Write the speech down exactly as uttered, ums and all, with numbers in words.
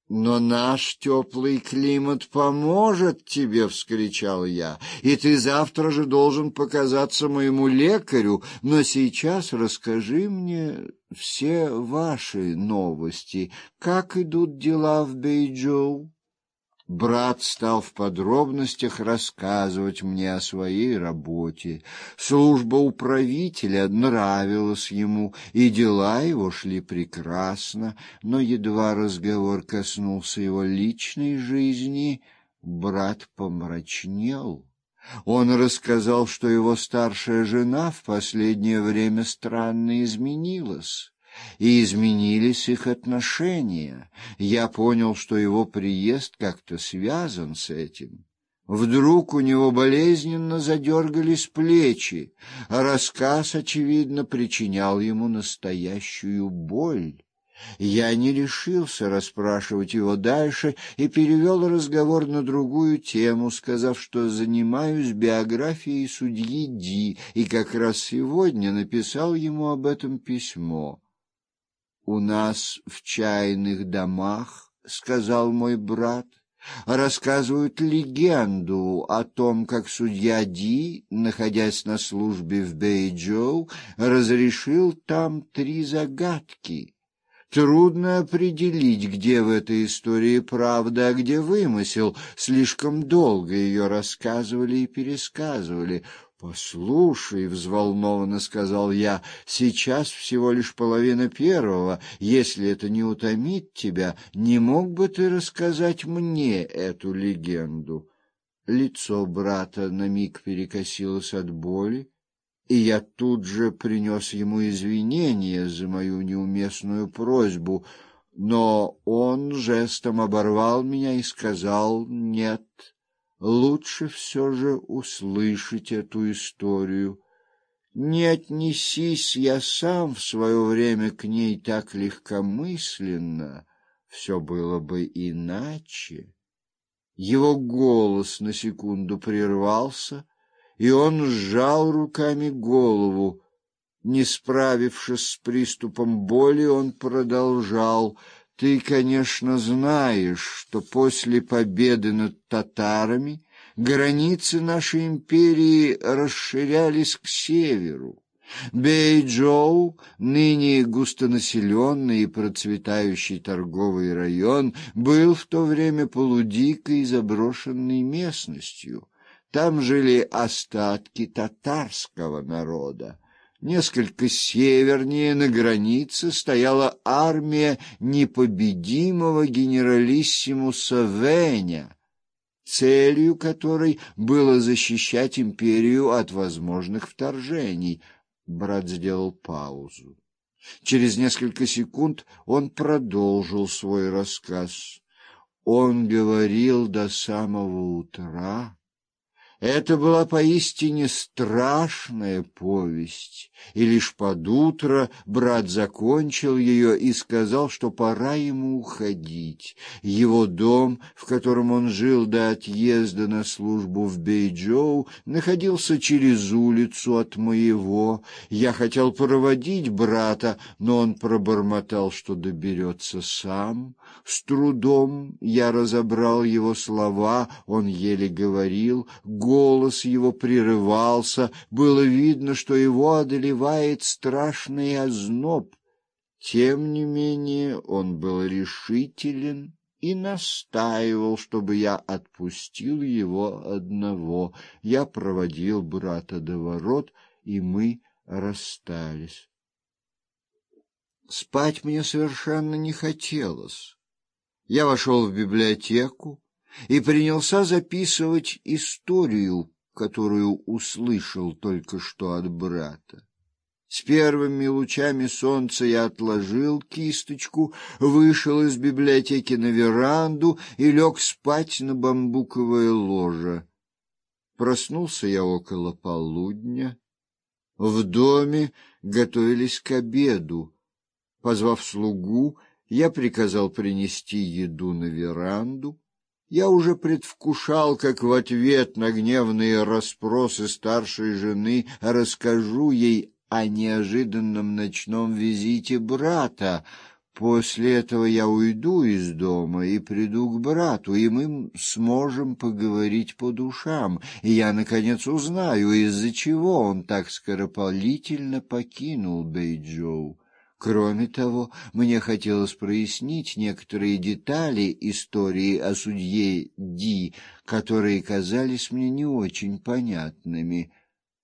«Но наш теплый климат поможет тебе!» — вскричал я. «И ты завтра же должен показаться моему лекарю, но сейчас расскажи мне все ваши новости. Как идут дела в Бэйчжоу?» Брат стал в подробностях рассказывать мне о своей работе. Служба управителя нравилась ему, и дела его шли прекрасно, но едва разговор коснулся его личной жизни, брат помрачнел. Он рассказал, что его старшая жена в последнее время странно изменилась. И изменились их отношения. Я понял, что его приезд как-то связан с этим. Вдруг у него болезненно задергались плечи, а рассказ, очевидно, причинял ему настоящую боль. Я не решился расспрашивать его дальше и перевел разговор на другую тему, сказав, что занимаюсь биографией судьи Ди, и как раз сегодня написал ему об этом письмо. «У нас в чайных домах, — сказал мой брат, — рассказывают легенду о том, как судья Ди, находясь на службе в Бэйчжоу, разрешил там три загадки. Трудно определить, где в этой истории правда, а где вымысел. Слишком долго ее рассказывали и пересказывали». «Послушай, — взволнованно сказал я, — сейчас всего лишь половина первого. Если это не утомит тебя, не мог бы ты рассказать мне эту легенду?» Лицо брата на миг перекосилось от боли, и я тут же принес ему извинения за мою неуместную просьбу, но он жестом оборвал меня и сказал: «Нет, лучше все же услышать эту историю. Не отнесись я сам в свое время к ней так легкомысленно, все было бы иначе». Его голос на секунду прервался, и он сжал руками голову. Не справившись с приступом боли, он продолжал: «Ты, конечно, знаешь, что после победы над татарами границы нашей империи расширялись к северу. Бэйчжоу, ныне густонаселенный и процветающий торговый район, был в то время полудикой заброшенной местностью. Там жили остатки татарского народа. Несколько севернее, на границе, стояла армия непобедимого генералиссимуса Вэня, целью которой было защищать империю от возможных вторжений. Брат сделал паузу. Через несколько секунд он продолжил свой рассказ. Он говорил до самого утра. Это была поистине страшная повесть, и лишь под утро брат закончил ее и сказал, что пора ему уходить. Его дом, в котором он жил до отъезда на службу в Бэйчжоу, находился через улицу от моего. Я хотел проводить брата, но он пробормотал, что доберется сам. С трудом я разобрал его слова, он еле говорил, голос его прерывался, было видно, что его одолевает страшный озноб. Тем не менее он был решителен и настаивал, чтобы я отпустил его одного. Я проводил брата до ворот, и мы расстались. Спать мне совершенно не хотелось. Я вошел в библиотеку и принялся записывать историю, которую услышал только что от брата. С первыми лучами солнца я отложил кисточку, вышел из библиотеки на веранду и лег спать на бамбуковое ложе. Проснулся я около полудня. В доме готовились к обеду. Позвав слугу, я приказал принести еду на веранду. Я уже предвкушал, как в ответ на гневные расспросы старшей жены расскажу ей о неожиданном ночном визите брата. После этого я уйду из дома и приду к брату, и мы сможем поговорить по душам, и я, наконец, узнаю, из-за чего он так скоропалительно покинул Бэйчжоу. Кроме того, мне хотелось прояснить некоторые детали истории о судье Ди, которые казались мне не очень понятными.